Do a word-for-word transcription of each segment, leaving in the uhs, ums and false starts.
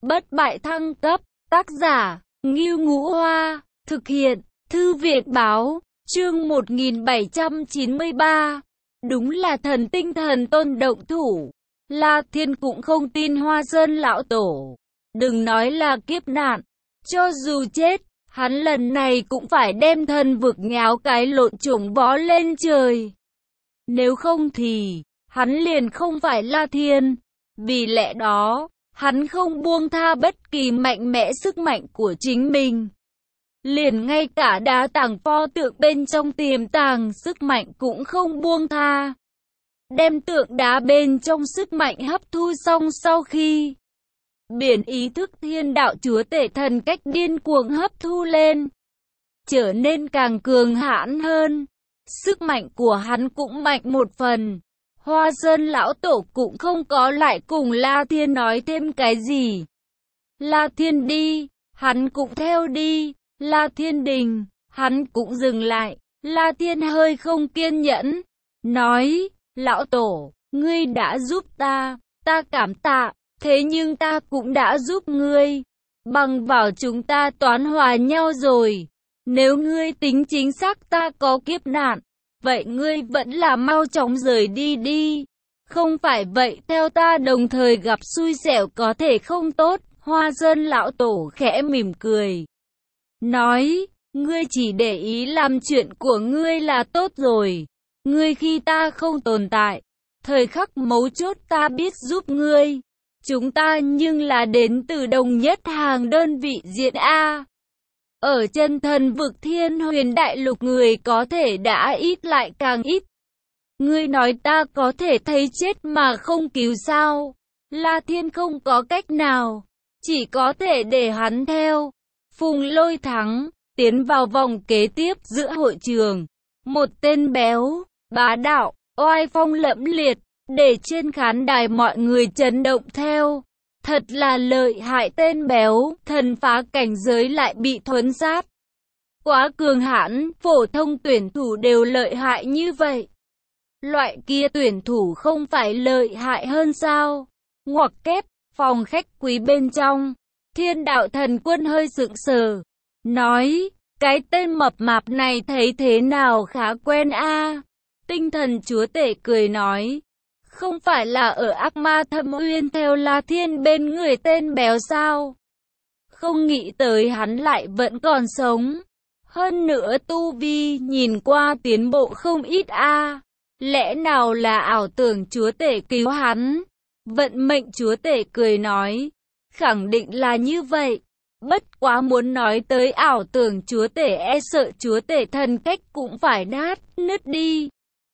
bất bại thăng cấp, tác giả, Ngưu Ngũ Hoa, thực hiện, Thư viện Báo, chương một nghìn bảy trăm chín mươi ba. Đúng là thần tinh thần tôn động thủ. La Thiên cũng không tin Hoa Sơn lão tổ. Đừng nói là kiếp nạn, cho dù chết, hắn lần này cũng phải đem thần vực nháo cái lộn chủng vó lên trời. Nếu không thì, hắn liền không phải La Thiên. Vì lẽ đó, hắn không buông tha bất kỳ mạnh mẽ sức mạnh của chính mình. Liền ngay cả đá tàng pho tượng bên trong tiềm tàng sức mạnh cũng không buông tha. Đem tượng đá bên trong sức mạnh hấp thu xong sau khi biển ý thức thiên đạo chúa tể thần cách điên cuồng hấp thu lên, trở nên càng cường hãn hơn. Sức mạnh của hắn cũng mạnh một phần. Hoa Sơn lão tổ cũng không có lại cùng La Thiên nói thêm cái gì. La Thiên đi, hắn cũng theo đi. La Thiên đình, hắn cũng dừng lại. La Thiên hơi không kiên nhẫn, nói, lão tổ, ngươi đã giúp ta, ta cảm tạ, thế nhưng ta cũng đã giúp ngươi. Bằng vào chúng ta toán hòa nhau rồi. Nếu ngươi tính chính xác ta có kiếp nạn, vậy ngươi vẫn là mau chóng rời đi đi. Không phải vậy theo ta đồng thời gặp xui xẻo có thể không tốt. Hoa Sơn lão tổ khẽ mỉm cười, nói, ngươi chỉ để ý làm chuyện của ngươi là tốt rồi. Ngươi khi ta không tồn tại, thời khắc mấu chốt ta biết giúp ngươi. Chúng ta nhưng là đến từ đồng nhất hàng đơn vị diện A. Ở chân thần vực Thiên Huyền đại lục người có thể đã ít lại càng ít. Ngươi nói ta có thể thấy chết mà không cứu sao? La Thiên không có cách nào, chỉ có thể để hắn theo. Phùng Lôi thắng, tiến vào vòng kế tiếp giữa hội trường. Một tên béo, bá đạo, oai phong lẫm liệt, để trên khán đài mọi người chấn động theo. Thật là lợi hại, tên béo, thần phá cảnh giới lại bị thuấn sát. Quá cường hãn, phổ thông tuyển thủ đều lợi hại như vậy. Loại kia tuyển thủ không phải lợi hại hơn sao? Ngoặc kép, phòng khách quý bên trong. Thiên đạo thần quân hơi sững sờ, nói, cái tên mập mạp này thấy thế nào khá quen a. Tinh thần chúa tể cười nói, không phải là ở ác ma thâm uyên theo La Thiên bên người tên béo sao? Không nghĩ tới hắn lại vẫn còn sống. Hơn nữa tu vi nhìn qua tiến bộ không ít a. Lẽ nào là ảo tưởng chúa tể cứu hắn? Vận mệnh chúa tể cười nói, khẳng định là như vậy. Bất quá muốn nói tới ảo tưởng chúa tể e sợ chúa tể thần cách cũng phải nát, nứt đi.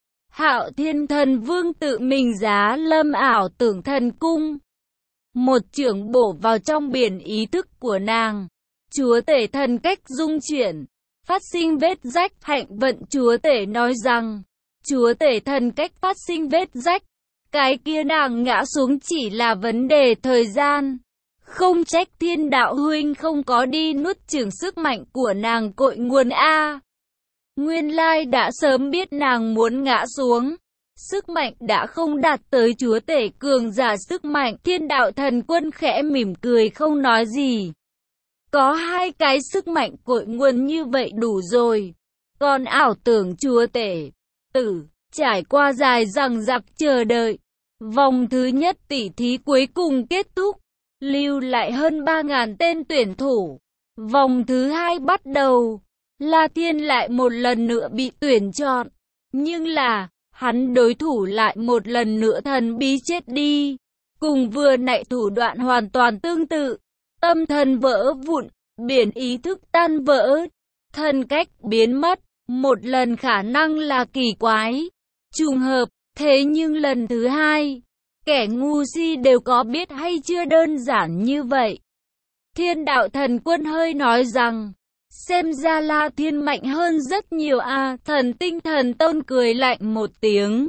Hạo Thiên thần vương tự mình giá lâm ảo tưởng thần cung. Một chưởng bổ vào trong biển ý thức của nàng. Chúa tể thần cách dung chuyển, phát sinh vết rách. Hạnh vận chúa tể nói rằng, chúa tể thần cách phát sinh vết rách. Cái kia nàng ngã xuống chỉ là vấn đề thời gian. Không trách thiên đạo huynh không có đi nuốt chửng sức mạnh của nàng cội nguồn A. Nguyên lai đã sớm biết nàng muốn ngã xuống. Sức mạnh đã không đạt tới chúa tể cường giả sức mạnh. Thiên đạo thần quân khẽ mỉm cười không nói gì. Có hai cái sức mạnh cội nguồn như vậy đủ rồi. Còn ảo tưởng chúa tể tử, trải qua dài dằng dặc chờ đợi. Vòng thứ nhất tỷ thí cuối cùng kết thúc. Lưu lại hơn ba nghìn tên tuyển thủ. Vòng thứ hai bắt đầu. La Thiên lại một lần nữa bị tuyển chọn. Nhưng là, hắn đối thủ lại một lần nữa thần bí chết đi. Cùng vừa nãy thủ đoạn hoàn toàn tương tự. Tâm thần vỡ vụn, biển ý thức tan vỡ, thần cách biến mất. Một lần khả năng là kỳ quái, trùng hợp, thế nhưng lần thứ hai, kẻ ngu si đều có biết hay chưa đơn giản như vậy. Thiên đạo thần quân hơi nói rằng, xem ra La Thiên mạnh hơn rất nhiều a. Thần tinh thần tôn cười lạnh một tiếng,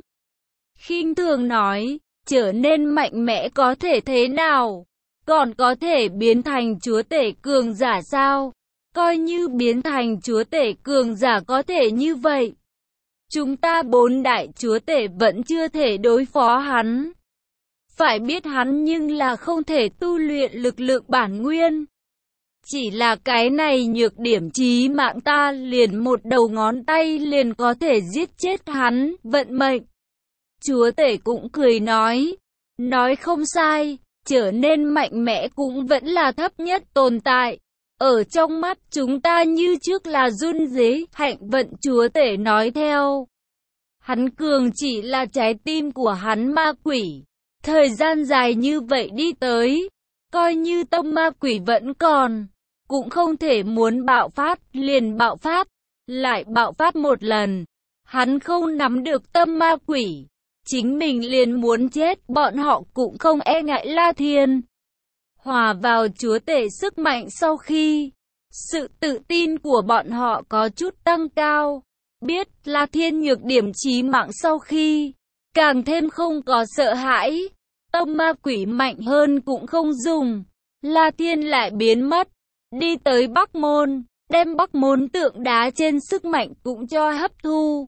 khinh thường nói, trở nên mạnh mẽ có thể thế nào? Còn có thể biến thành chúa tể cường giả sao? Coi như biến thành chúa tể cường giả có thể như vậy. Chúng ta bốn đại chúa tể vẫn chưa thể đối phó hắn. Phải biết hắn nhưng là không thể tu luyện lực lượng bản nguyên. Chỉ là cái này nhược điểm chí mạng ta liền một đầu ngón tay liền có thể giết chết hắn, vận mệnh. Chúa tể cũng cười nói, nói không sai, trở nên mạnh mẽ cũng vẫn là thấp nhất tồn tại. Ở trong mắt chúng ta như trước là run rế, hạnh vận chúa tể nói theo. Hắn cường chỉ là trái tim của hắn ma quỷ. Thời gian dài như vậy đi tới, coi như tâm ma quỷ vẫn còn, cũng không thể muốn bạo phát, liền bạo phát, lại bạo phát một lần. Hắn không nắm được tâm ma quỷ, chính mình liền muốn chết, bọn họ cũng không e ngại La Thiên. Hòa vào chúa tể sức mạnh sau khi, sự tự tin của bọn họ có chút tăng cao. Biết La Thiên nhược điểm chí mạng sau khi, càng thêm không có sợ hãi. Tâm ma quỷ mạnh hơn cũng không dùng. La Thiên lại biến mất, đi tới Bắc Môn, đem Bắc Môn tượng đá trên sức mạnh cũng cho hấp thu.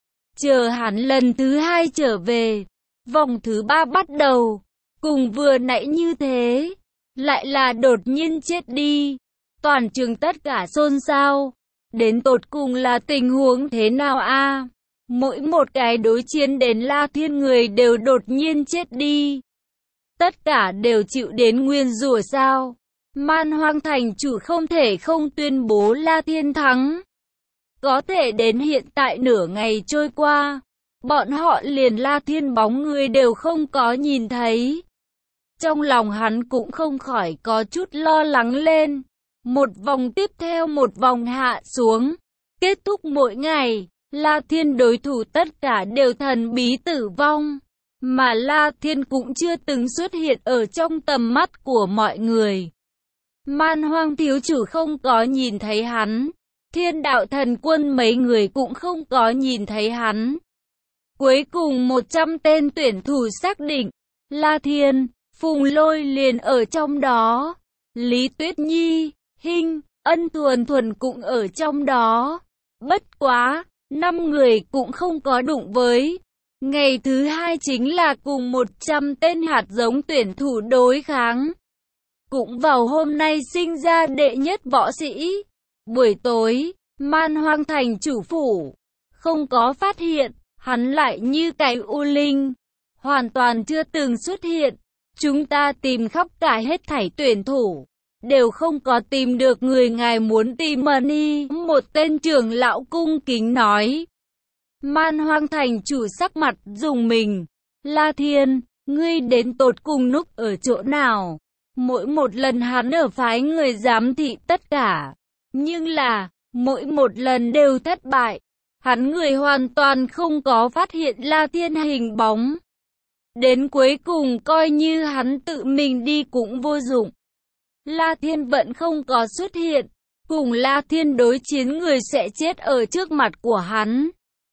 Chờ hắn lần thứ hai trở về, vòng thứ ba bắt đầu, cùng vừa nãy như thế, lại là đột nhiên chết đi. Toàn trường tất cả xôn xao, đến tột cùng là tình huống thế nào a? Mỗi một cái đối chiến đến La Thiên người đều đột nhiên chết đi. Tất cả đều chịu đến nguyên rủa sao? Man Hoang thành chủ không thể không tuyên bố La Thiên thắng. Có thể đến hiện tại nửa ngày trôi qua, bọn họ liền La Thiên bóng người đều không có nhìn thấy. Trong lòng hắn cũng không khỏi có chút lo lắng lên. Một vòng tiếp theo một vòng hạ xuống. Kết thúc mỗi ngày, La Thiên đối thủ tất cả đều thần bí tử vong. Mà La Thiên cũng chưa từng xuất hiện ở trong tầm mắt của mọi người. Man Hoang thiếu chủ không có nhìn thấy hắn. Thiên đạo thần quân mấy người cũng không có nhìn thấy hắn. Cuối cùng một trăm tên tuyển thủ xác định. La Thiên, Phùng Lôi liền ở trong đó. Lý Tuyết Nhi, Hinh, Ân Thuần Thuần cũng ở trong đó. Bất quá, năm người cũng không có đụng với. Ngày thứ hai chính là cùng một trăm tên hạt giống tuyển thủ đối kháng. Cũng vào hôm nay sinh ra đệ nhất võ sĩ. Buổi tối, Man Hoang thành chủ phủ, không có phát hiện, hắn lại như cái u linh, hoàn toàn chưa từng xuất hiện. Chúng ta tìm khắp cả hết thảy tuyển thủ, đều không có tìm được người ngài muốn tìm Mani. Một tên trưởng lão cung kính nói. Man Hoang thành chủ sắc mặt rùng mình. La Thiên, ngươi đến tột cùng núp ở chỗ nào? Mỗi một lần hắn ở phái người giám thị tất cả, nhưng là, mỗi một lần đều thất bại. Hắn người hoàn toàn không có phát hiện La Thiên hình bóng. Đến cuối cùng coi như hắn tự mình đi cũng vô dụng. La Thiên vẫn không có xuất hiện. Cùng La Thiên đối chiến người sẽ chết ở trước mặt của hắn.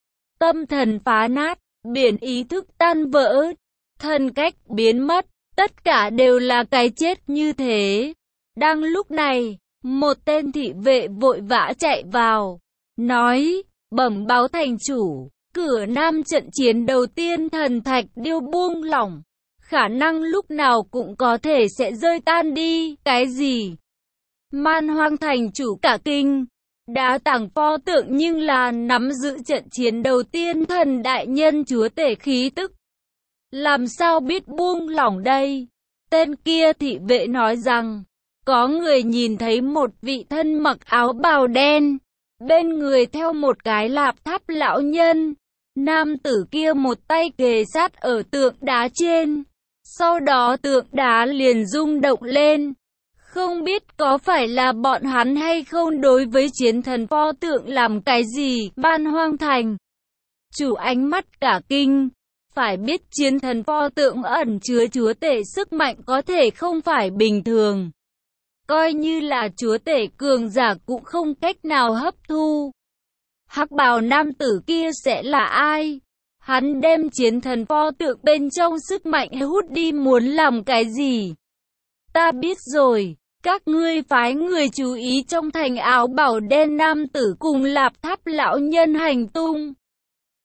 Tâm thần phá nát, biển ý thức tan vỡ, thân cách biến mất, tất cả đều là cái chết như thế. Đang lúc này, một tên thị vệ vội vã chạy vào, nói, bẩm báo thành chủ, cửa nam trận chiến đầu tiên thần thạch điêu buông lỏng, khả năng lúc nào cũng có thể sẽ rơi tan đi. Cái gì? Man Hoang thành chủ cả kinh. Đã tặng pho tượng nhưng là nắm giữ trận chiến đầu tiên thần đại nhân chúa tể khí tức. Làm sao biết buông lỏng đây? Tên kia thị vệ nói rằng, có người nhìn thấy một vị thân mặc áo bào đen, bên người theo một cái lạp tháp lão nhân. Nam tử kia một tay kề sát ở tượng đá trên, sau đó tượng đá liền rung động lên. Không biết có phải là bọn hắn hay không đối với chiến thần pho tượng làm cái gì. Man Hoang thành chủ ánh mắt cả kinh. Phải biết chiến thần pho tượng ẩn chứa chúa tể sức mạnh có thể không phải bình thường. Coi như là chúa tể cường giả cũng không cách nào hấp thu. Hắc bào nam tử kia sẽ là ai? Hắn đem chiến thần pho tượng bên trong sức mạnh hút đi muốn làm cái gì? Ta biết rồi. Các ngươi phái người chú ý trong thành áo bào đen nam tử cùng lạp tháp lão nhân hành tung.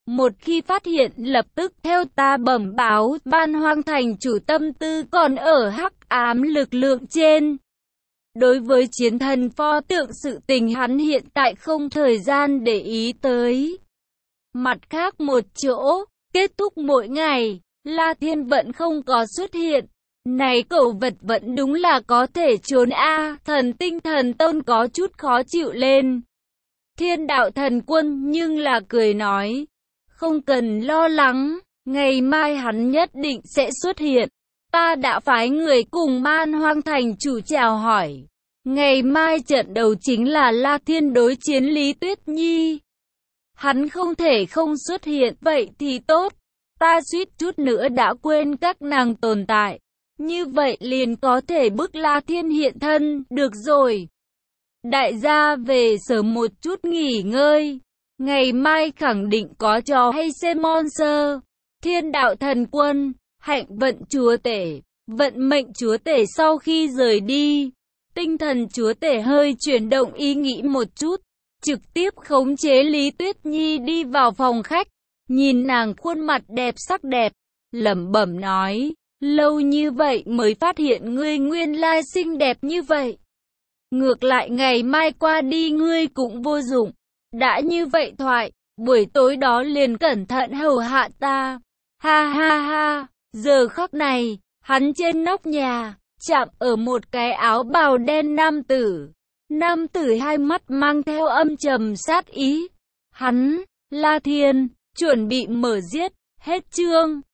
Một khi phát hiện lập tức theo ta bẩm báo, Ban Hoang Thành chủ tâm tư còn ở hắc ám lực lượng trên. Đối với chiến thần pho tượng sự tình hắn hiện tại không thời gian để ý tới. Mặt khác một chỗ, kết thúc mỗi ngày, La Thiên vẫn không có xuất hiện. Này cậu vật vẫn đúng là có thể trốn a. Thần tinh thần tôn có chút khó chịu lên. Thiên đạo thần quân nhưng là cười nói, không cần lo lắng, ngày mai hắn nhất định sẽ xuất hiện. Ta đã phái người cùng Ban Hoang Thành chủ chào hỏi. Ngày mai trận đầu chính là La Thiên đối chiến Lý Tuyết Nhi. Hắn không thể không xuất hiện, vậy thì tốt. Ta suýt chút nữa đã quên các nàng tồn tại. Như vậy liền có thể bức La Thiên hiện thân, được rồi. Đại gia về sớm một chút nghỉ ngơi. Ngày mai khẳng định có trò hay xem monster. Thiên đạo thần quân, hạnh vận chúa tể, vận mệnh chúa tể sau khi rời đi. Tinh thần chúa tể hơi chuyển động ý nghĩ một chút. Trực tiếp khống chế Lý Tuyết Nhi đi vào phòng khách. Nhìn nàng khuôn mặt đẹp sắc đẹp. Lẩm bẩm nói, lâu như vậy mới phát hiện ngươi nguyên lai xinh đẹp như vậy. Ngược lại ngày mai qua đi ngươi cũng vô dụng. Đã như vậy thoại, buổi tối đó liền cẩn thận hầu hạ ta. Ha ha ha, giờ khắc này, hắn trên nóc nhà, chạm ở một cái áo bào đen nam tử. Nam tử hai mắt mang theo âm trầm sát ý. Hắn, La Thiên, chuẩn bị mở giết, hết chương.